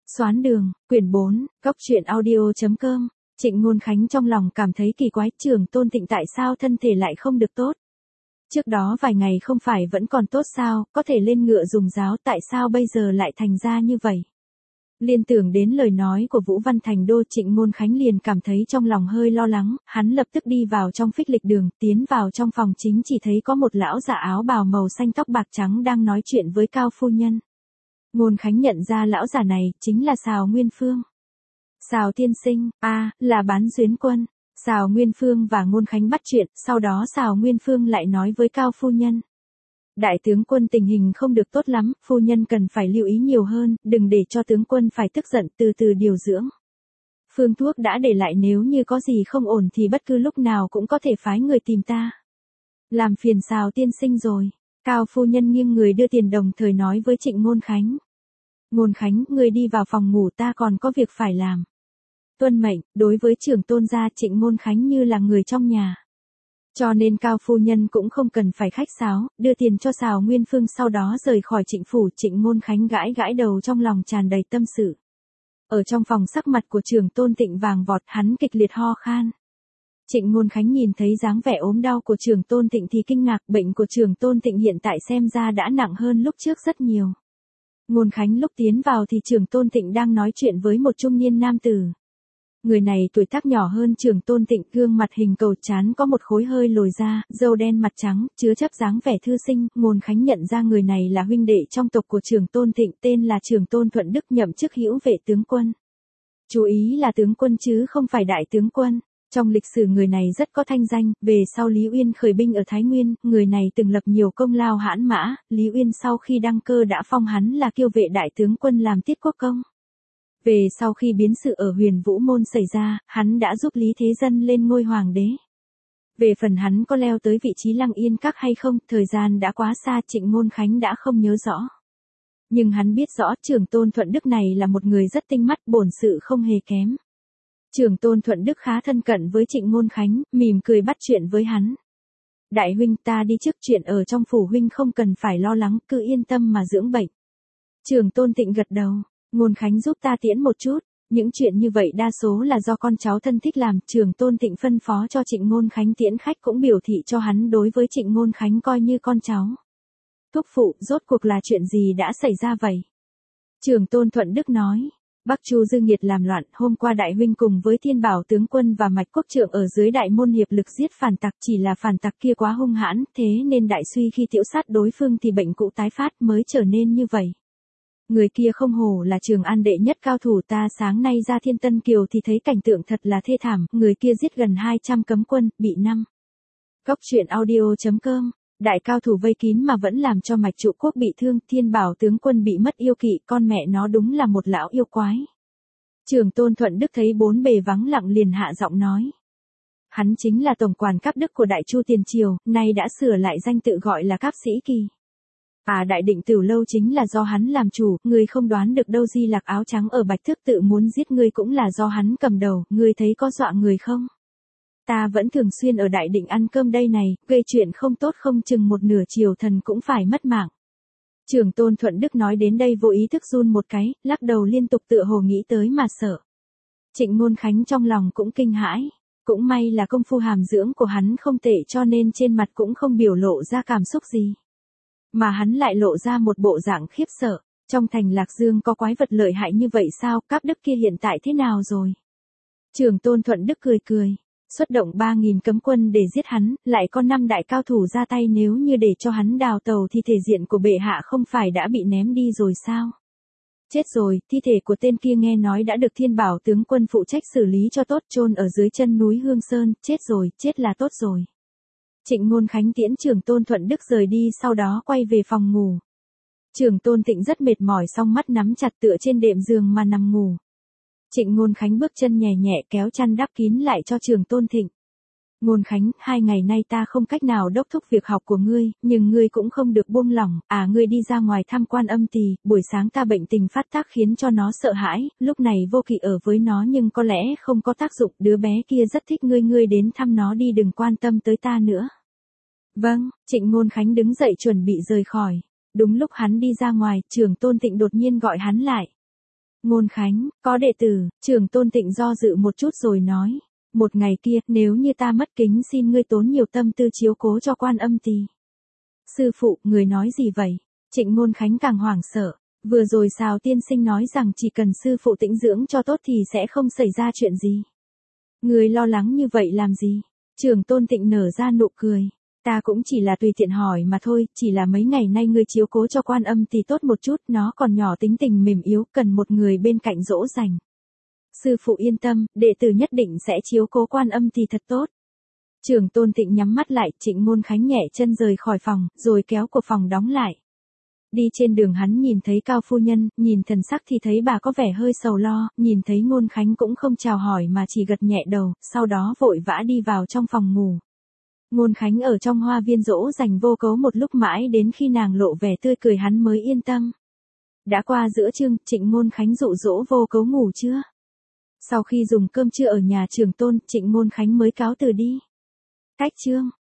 Xoán đường, quyển 4, góc truyện audio.com. Trịnh Ngôn Khánh trong lòng cảm thấy kỳ quái, Trường Tôn Thịnh tại sao thân thể lại không được tốt? Trước đó vài ngày không phải vẫn còn tốt sao, có thể lên ngựa dùng giáo, tại sao bây giờ lại thành ra như vậy? Liên tưởng đến lời nói của Vũ Văn Thành Đô, Trịnh Ngôn Khánh liền cảm thấy trong lòng hơi lo lắng, hắn lập tức đi vào trong phích lịch đường, tiến vào trong phòng chính chỉ thấy có một lão già áo bào màu xanh tóc bạc trắng đang nói chuyện với Cao phu nhân. Ngôn Khánh nhận ra lão già này, chính là Sào Nguyên Phương. Sào tiên sinh, là Bán Duyến Quân. Sào Nguyên Phương và Ngôn Khánh bắt chuyện, sau đó Sào Nguyên Phương lại nói với Cao phu nhân. Đại tướng quân tình hình không được tốt lắm, phu nhân cần phải lưu ý nhiều hơn, đừng để cho tướng quân phải tức giận, từ từ điều dưỡng. Phương thuốc đã để lại, nếu như có gì không ổn thì bất cứ lúc nào cũng có thể phái người tìm ta. Làm phiền Sào tiên sinh rồi. Cao phu nhân nghiêng người đưa tiền đồng thời nói với Trịnh Ngôn Khánh. Ngôn Khánh, ngươi đi vào phòng ngủ, ta còn có việc phải làm. Tuân mệnh. Đối với Trường Tôn gia, Trịnh Ngôn Khánh như là người trong nhà. Cho nên Cao phu nhân cũng không cần phải khách sáo, đưa tiền cho Sào Nguyên Phương, sau đó rời khỏi Trịnh phủ. Trịnh Ngôn Khánh gãi gãi đầu, trong lòng tràn đầy tâm sự. Ở trong phòng, sắc mặt của Trường Tôn Thịnh vàng vọt, hắn kịch liệt ho khan. Trịnh Ngôn Khánh nhìn thấy dáng vẻ ốm đau của Trường Tôn Thịnh thì kinh ngạc, bệnh của Trường Tôn Thịnh hiện tại xem ra đã nặng hơn lúc trước rất nhiều. Ngôn Khánh lúc tiến vào thì Trường Tôn Thịnh đang nói chuyện với một trung niên nam tử. Người này tuổi tác nhỏ hơn Trường Tôn Thịnh, gương mặt hình cầu, trán có một khối hơi lồi ra, râu đen mặt trắng, chứa chấp dáng vẻ thư sinh. Ngôn Khánh nhận ra người này là huynh đệ trong tộc của Trường Tôn Thịnh, tên là Trường Tôn Thuận Đức, nhậm chức hữu vệ tướng quân. Chú ý là tướng quân chứ không phải đại tướng quân. Trong lịch sử người này rất có thanh danh, về sau Lý Uyên khởi binh ở Thái Nguyên, người này từng lập nhiều công lao hãn mã, Lý Uyên sau khi đăng cơ đã phong hắn là kiêu vệ đại tướng quân làm tiết quốc công. Về sau khi biến sự ở Huyền Vũ Môn xảy ra, hắn đã giúp Lý Thế Dân lên ngôi hoàng đế. Về phần hắn có leo tới vị trí Lăng Yên Các hay không, thời gian đã quá xa, Trịnh Ngôn Khánh đã không nhớ rõ. Nhưng hắn biết rõ Trường Tôn Thuận Đức này là một người rất tinh mắt, bổn sự không hề kém. Trường Tôn Thuận Đức khá thân cận với Trịnh Ngôn Khánh, mỉm cười bắt chuyện với hắn. Đại huynh, ta đi trước, chuyện ở trong phủ huynh không cần phải lo lắng, cứ yên tâm mà dưỡng bệnh. Trường Tôn Thịnh gật đầu. Ngôn Khánh giúp ta tiễn một chút. Những chuyện như vậy đa số là do con cháu thân thích làm. Trường Tôn Thịnh phân phó cho Trịnh Ngôn Khánh tiễn khách, cũng biểu thị cho hắn đối với Trịnh Ngôn Khánh coi như con cháu. Thúc phụ, rốt cuộc là chuyện gì đã xảy ra vậy? Trường Tôn Thuận Đức nói. Bắc Chu Dương Nghiệt làm loạn, hôm qua đại huynh cùng với Thiên Bảo tướng quân và Mạch Quốc Trượng ở dưới Đại Môn hiệp lực giết phản tặc, chỉ là phản tặc kia quá hung hãn, thế nên đại suy khi tiểu sát đối phương thì bệnh cũ tái phát mới trở nên như vậy. Người kia không hổ là Trường An đệ nhất cao thủ, ta sáng nay ra Thiên Tân Kiều thì thấy cảnh tượng thật là thê thảm, người kia giết gần 200 cấm quân, bị 5. Góc truyện audio.com. Đại cao thủ vây kín mà vẫn làm cho Mạch Trụ Quốc bị thương, Thiên Bảo tướng quân bị mất yêu kỵ, con mẹ nó đúng là một lão yêu quái. Trường Tôn Thuận Đức thấy bốn bề vắng lặng liền hạ giọng nói. Hắn chính là tổng quản Cáp Đức của Đại Chu tiền triều, nay đã sửa lại danh tự gọi là Cáp Sĩ Kỳ. Đại Định Tửu Lâu chính là do hắn làm chủ, ngươi không đoán được đâu, Di Lặc áo trắng ở Bạch Thước tự muốn giết ngươi cũng là do hắn cầm đầu, ngươi thấy có dọa người không? Ta vẫn thường xuyên ở Đại Định ăn cơm đây này, gây chuyện không tốt không chừng một nửa triều thần cũng phải mất mạng. Trường Tôn Thuận Đức nói đến đây vô ý thức run một cái, lắc đầu liên tục, tựa hồ nghĩ tới mà sợ. Trịnh Ngôn Khánh trong lòng cũng kinh hãi, cũng may là công phu hàm dưỡng của hắn không tệ cho nên trên mặt cũng không biểu lộ ra cảm xúc gì. Mà hắn lại lộ ra một bộ dạng khiếp sợ, trong thành Lạc Dương có quái vật lợi hại như vậy sao, Cáp Đức kia hiện tại thế nào rồi? Trường Tôn Thuận Đức cười cười. Xuất động 3.000 cấm quân để giết hắn, lại có 5 đại cao thủ ra tay, nếu như để cho hắn đào tàu thì thể diện của bệ hạ không phải đã bị ném đi rồi sao? Chết rồi, thi thể của tên kia nghe nói đã được Thiên Bảo tướng quân phụ trách xử lý cho tốt, chôn ở dưới chân núi Hương Sơn, chết rồi, chết là tốt rồi. Trịnh Ngôn Khánh tiễn Trường Tôn Thuận Đức rời đi, sau đó quay về phòng ngủ. Trường Tôn Thịnh rất mệt mỏi, song mắt nắm chặt tựa trên đệm giường mà nằm ngủ. Trịnh Ngôn Khánh bước chân nhẹ nhẹ kéo chăn đắp kín lại cho Trường Tôn Thịnh. Ngôn Khánh, 2 ngày nay ta không cách nào đốc thúc việc học của ngươi, nhưng ngươi cũng không được buông lỏng, ngươi đi ra ngoài tham quan âm tỳ, buổi sáng ta bệnh tình phát tác khiến cho nó sợ hãi, lúc này Vô Kỵ ở với nó nhưng có lẽ không có tác dụng, đứa bé kia rất thích ngươi, ngươi đến thăm nó đi, đừng quan tâm tới ta nữa. Vâng, Trịnh Ngôn Khánh đứng dậy chuẩn bị rời khỏi. Đúng lúc hắn đi ra ngoài, Trường Tôn Thịnh đột nhiên gọi hắn lại. Ngôn Khánh, có đệ tử, Trường Tôn Tịnh do dự một chút rồi nói. Một ngày kia, nếu như ta mất kính xin ngươi tốn nhiều tâm tư chiếu cố cho Quan Âm Tỳ. Sư phụ, người nói gì vậy? Trịnh Ngôn Khánh càng hoảng sợ. Vừa rồi Sào tiên sinh nói rằng chỉ cần sư phụ tĩnh dưỡng cho tốt thì sẽ không xảy ra chuyện gì. Người lo lắng như vậy làm gì? Trường Tôn Tịnh nở ra nụ cười. Ta cũng chỉ là tùy tiện hỏi mà thôi, chỉ là mấy ngày nay ngươi chiếu cố cho Quan Âm Tỳ tốt một chút, nó còn nhỏ tính tình mềm yếu, cần một người bên cạnh dỗ dành. Sư phụ yên tâm, đệ tử nhất định sẽ chiếu cố Quan Âm Tỳ thật tốt. Trường Tôn Tịnh nhắm mắt lại, Trịnh Ngôn Khánh nhẹ chân rời khỏi phòng, rồi kéo cửa phòng đóng lại. Đi trên đường hắn nhìn thấy Cao phu nhân, nhìn thần sắc thì thấy bà có vẻ hơi sầu lo, nhìn thấy Ngôn Khánh cũng không chào hỏi mà chỉ gật nhẹ đầu, sau đó vội vã đi vào trong phòng ngủ. Ngôn Khánh ở trong hoa viên dỗ dành Vô Cấu một lúc mãi đến khi nàng lộ vẻ tươi cười hắn mới yên tâm. Đã qua giữa trưa, Trịnh Ngôn Khánh dụ dỗ Vô Cấu ngủ trưa. Sau khi dùng cơm trưa ở nhà Trường Tôn, Trịnh Ngôn Khánh mới cáo từ đi. Cách chương